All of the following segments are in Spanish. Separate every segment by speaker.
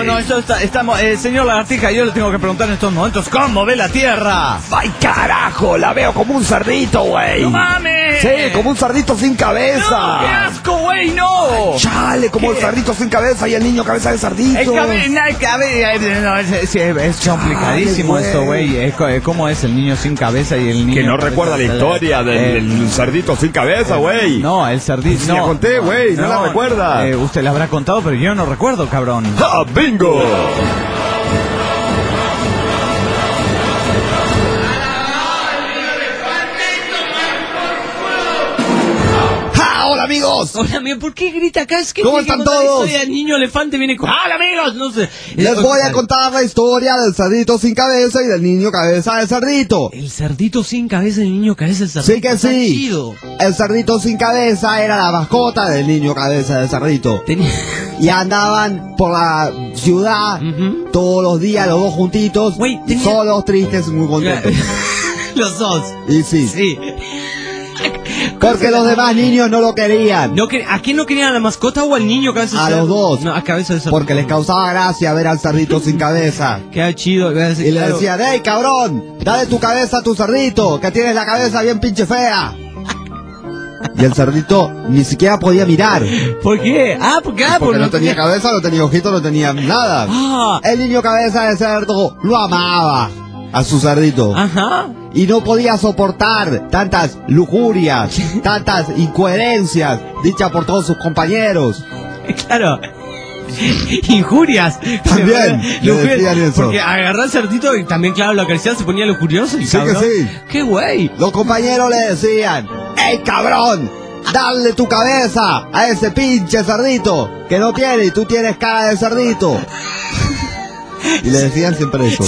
Speaker 1: No, estamos, señor Lagartija, yo le tengo que preguntar en estos momentos, ¿cómo ve la Tierra?
Speaker 2: ¡Ay, carajo! La veo como un cerdito, güey.
Speaker 1: ¡No mames!
Speaker 2: Sí, como un cerdito sin cabeza.
Speaker 1: ¡No, qué asco, güey, no!
Speaker 2: Chale, como el cerdito sin cabeza y el niño cabeza de cerdito.
Speaker 1: Es complicadísimo eso, güey. ¿Cómo es el niño sin cabeza y el niño...
Speaker 2: Que no recuerda la historia del cerdito sin cabeza, güey.
Speaker 1: No, el cerdito...
Speaker 2: No, la conté, güey, no la recuerda.
Speaker 1: Usted la habrá contado, pero yo no recuerdo, cabrón.
Speaker 2: ¡Ah, bingo! ¡Hola, amigos!
Speaker 3: Hola, amigo, ¿por qué grita acá? Es que
Speaker 2: ¿cómo están todos?
Speaker 3: El niño elefante viene con... ¡Hola, amigos! No sé.
Speaker 2: Les voy a contar la historia del cerdito sin cabeza y del niño cabeza de cerdito.
Speaker 3: El cerdito sin cabeza y el niño cabeza de cerdito.
Speaker 2: Sí que sí. Chido. El cerdito sin cabeza era la mascota del niño cabeza de cerdito. Y andaban por la ciudad todos los días, los dos juntitos, solos, tristes, muy contentos.
Speaker 3: Los dos.
Speaker 2: Y sí.
Speaker 3: Sí.
Speaker 2: Porque los demás niños no lo querían.
Speaker 3: ¿A quién no querían, a la mascota o al niño cabeza de
Speaker 2: cerdito? A los dos.
Speaker 3: No, a cabeza de cerdito.
Speaker 2: Porque les causaba gracia ver al cerdito sin cabeza.
Speaker 3: Qué chido.
Speaker 2: Y le decían, ¡hey, cabrón! Dale tu cabeza a tu cerdito, que tienes la cabeza bien pinche fea. Y el cerdito ni siquiera podía mirar.
Speaker 3: ¿Por qué?
Speaker 2: Porque no tenía cabeza, no tenía ojitos, no tenía nada. El niño cabeza de cerdo lo amaba a su cerdito.
Speaker 3: Ajá.
Speaker 2: Y no podía soportar tantas lujurias, tantas incoherencias dichas por todos sus compañeros.
Speaker 3: Claro. Injurias.
Speaker 2: También le decían eso.
Speaker 3: Porque agarró al cerdito y también, claro, lo acariciaba, se ponía lujurioso.
Speaker 2: Sí que sí.
Speaker 3: ¡Qué güey!
Speaker 2: Los compañeros le decían, ¡ey, cabrón! Dale tu cabeza a ese pinche cerdito que no tiene y tú tienes cara de cerdito. Y le decían siempre eso.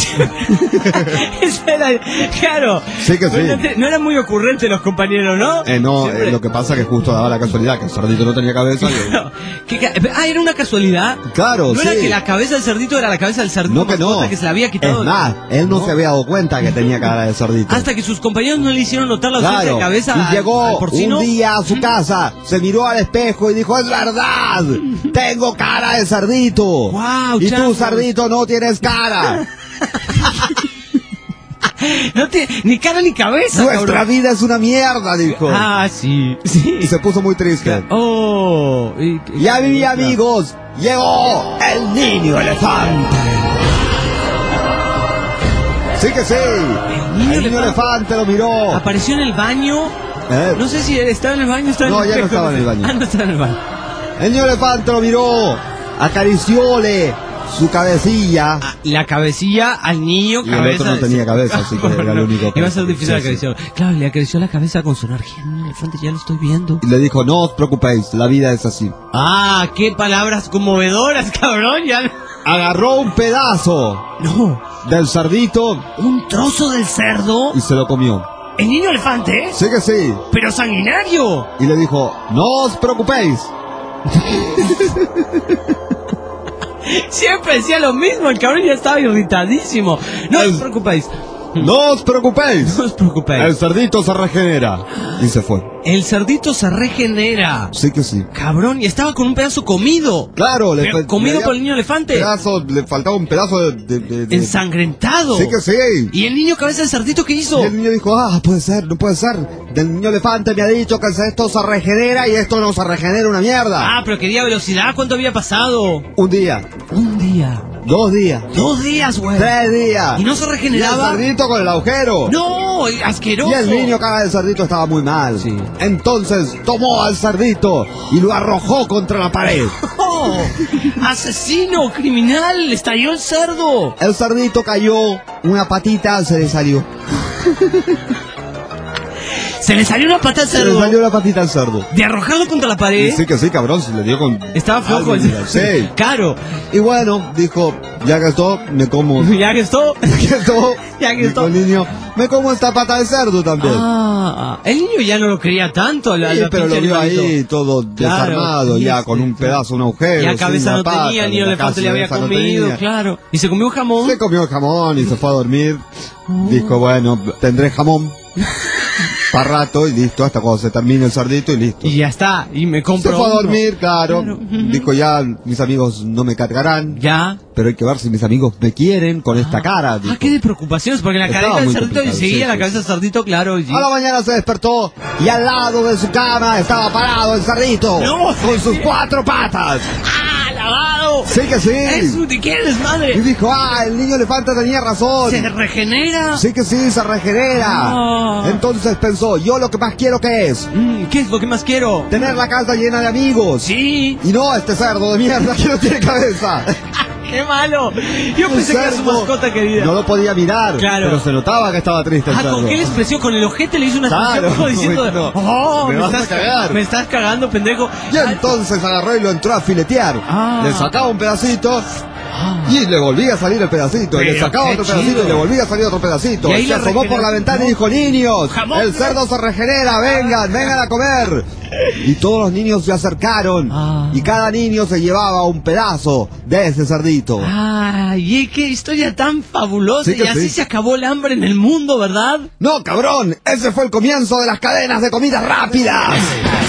Speaker 3: Espera, claro.
Speaker 2: Sí que sí.
Speaker 3: No eran muy ocurrentes los compañeros, ¿no?
Speaker 2: No, lo que pasa es que justo daba la casualidad que el cerdito no tenía cabeza.
Speaker 3: ¿Era una casualidad?
Speaker 2: Claro,
Speaker 3: ¿No era que la cabeza del cerdito era la cabeza del cerdito?
Speaker 2: No, que no.
Speaker 3: Que se la había quitado.
Speaker 2: Es más, él no se había dado cuenta que tenía cara de cerdito.
Speaker 3: Hasta que sus compañeros no le hicieron notar la ausencia de cabeza.
Speaker 2: Y llegó
Speaker 3: al porcino.
Speaker 2: Un día a su casa, se miró al espejo y dijo, ¡es verdad! ¡Tengo cara de cerdito!
Speaker 3: Wow,
Speaker 2: y tú, cerdito, no tienes cara.
Speaker 3: No tiene ni cara ni cabeza.
Speaker 2: Nuestra vida es una mierda, dijo.
Speaker 3: Sí.
Speaker 2: Y se puso muy triste.
Speaker 3: Y
Speaker 2: a mis amigos, llegó el niño elefante. Sí que sí. El niño elefante lo miró.
Speaker 3: Apareció en el baño. No sé si estaba en el baño.
Speaker 2: No, ya no estaba en el baño.
Speaker 3: No estaba en el baño.
Speaker 2: El niño elefante lo miró. Acaricióle su cabecilla.
Speaker 3: La cabecilla al niño.
Speaker 2: Y el otro no tenía cabeza, así que era lo único que...
Speaker 3: Iba a ser difícil acariciarlo. Claro, le acarició la cabeza con su energía. El elefante, ya lo estoy viendo.
Speaker 2: Y le dijo, no os preocupéis, la vida es así.
Speaker 3: Qué palabras conmovedoras, cabrón. Ya...
Speaker 2: Agarró un pedazo del cerdito.
Speaker 3: ¿Un trozo del cerdo?
Speaker 2: Y se lo comió.
Speaker 3: ¿El niño elefante?
Speaker 2: Sí que sí.
Speaker 3: ¡Pero sanguinario!
Speaker 2: Y le dijo, no os preocupéis.
Speaker 3: Siempre decía lo mismo, el cabrón ya estaba irritadísimo. No os preocupéis.
Speaker 2: No os preocupéis.
Speaker 3: No os preocupéis.
Speaker 2: El cerdito se regenera. Y se fue.
Speaker 3: El cerdito se regenera.
Speaker 2: Sí que sí.
Speaker 3: Cabrón, y estaba con un pedazo comido.
Speaker 2: Claro,
Speaker 3: comido por el niño elefante.
Speaker 2: Le faltaba un pedazo de...
Speaker 3: ensangrentado.
Speaker 2: Sí que sí.
Speaker 3: ¿Y el niño cabeza de cerdito qué hizo?
Speaker 2: Y el niño dijo, puede ser, no puede ser. Del niño elefante me ha dicho que esto se regenera y esto no se regenera una mierda.
Speaker 3: Pero quería velocidad, ¿cuánto había pasado?
Speaker 2: Un día. 2 días.
Speaker 3: 2 días, güey.
Speaker 2: 3 días.
Speaker 3: ¿Y no se regeneraba?
Speaker 2: Y el cerdito con el agujero.
Speaker 3: No, asqueroso.
Speaker 2: Y el niño cabeza de cerdito estaba muy mal.
Speaker 3: Sí.
Speaker 2: Entonces tomó al cerdito y lo arrojó contra la pared.
Speaker 3: ¡Asesino, criminal! ¡Estalló el cerdo!
Speaker 2: El cerdito cayó, una patita se le salió.
Speaker 3: Se le salió una pata al cerdo.
Speaker 2: Se le salió la patita al cerdo.
Speaker 3: ¿De arrojarlo contra la pared?
Speaker 2: Sí que sí, cabrón, se le dio con...
Speaker 3: Estaba flojo el cerdo.
Speaker 2: Sí.
Speaker 3: Claro.
Speaker 2: Y bueno, dijo, ya que esto, me como...
Speaker 3: ¿Ya que esto?
Speaker 2: Dijo el niño, me como esta pata de cerdo también.
Speaker 3: El niño ya no lo quería tanto.
Speaker 2: Pero lo vio ahí todo desarmado, ya con un pedazo, un agujero.
Speaker 3: Ya cabeza no tenía, ni el elefante le había comido, claro. Y se comió jamón.
Speaker 2: Se comió jamón y se fue a dormir. Dijo, bueno, tendré jamón. para rato y listo, hasta cuando se termine el cerdito y listo.
Speaker 3: Y ya está, y me compro
Speaker 2: Se fue a
Speaker 3: otro.
Speaker 2: dormir, claro. Dijo, ya mis amigos no me cargarán.
Speaker 3: Ya.
Speaker 2: Pero hay que ver si mis amigos me quieren con esta cara. Dijo.
Speaker 3: Qué de preocupaciones, porque la
Speaker 2: Estaba
Speaker 3: carita del
Speaker 2: muy
Speaker 3: cerdito
Speaker 2: complicado,
Speaker 3: seguía
Speaker 2: sí,
Speaker 3: la
Speaker 2: sí,
Speaker 3: cabeza del cerdito, claro. Y...
Speaker 2: A la mañana se despertó y al lado de su cama estaba parado el cerdito.
Speaker 3: No,
Speaker 2: con sus 4 patas.
Speaker 3: ¡Ah, lavado!
Speaker 2: Sí que sí.
Speaker 3: ¿De qué eres,
Speaker 2: Y
Speaker 3: madre?
Speaker 2: dijo, el niño elefante tenía razón.
Speaker 3: ¿Se regenera?
Speaker 2: Sí que sí, se regenera.
Speaker 3: No.
Speaker 2: Entonces pensó, yo lo que más quiero que es
Speaker 3: ¿Qué es lo que más quiero?
Speaker 2: tener la casa llena de amigos.
Speaker 3: Sí.
Speaker 2: Y no este cerdo de mierda que no tiene cabeza.
Speaker 3: ¡Qué malo! Yo pensé que era su
Speaker 2: cerdo.
Speaker 3: mascota querida.
Speaker 2: No lo podía mirar,
Speaker 3: Claro.
Speaker 2: pero se notaba que estaba triste el cerdo.
Speaker 3: ¿Con qué le expresión? Con el ojete le hizo una
Speaker 2: Claro,
Speaker 3: expresión como diciendo,
Speaker 2: no.
Speaker 3: ¡oh,
Speaker 2: Me vas a cagar.
Speaker 3: me estás cagando, pendejo!
Speaker 2: Y entonces agarró y lo entró a filetear. Le sacaba un pedacito y le volvía a salir el pedacito. Y le
Speaker 3: Pero
Speaker 2: sacaba
Speaker 3: qué
Speaker 2: otro pedacito
Speaker 3: chido.
Speaker 2: y le volvía a salir otro pedacito.
Speaker 3: Y ahí
Speaker 2: Se
Speaker 3: la
Speaker 2: asomó por la ventana y dijo, niños,
Speaker 3: Jamón.
Speaker 2: el cerdo se regenera, vengan a comer. Y todos los niños se acercaron. Y cada niño se llevaba un pedazo de ese cerdito.
Speaker 3: ¡Ay, qué historia tan fabulosa!
Speaker 2: Sí que
Speaker 3: Y así
Speaker 2: sí.
Speaker 3: se acabó el hambre en el mundo, ¿verdad?
Speaker 2: No, cabrón, ese fue el comienzo de las cadenas de comidas rápidas.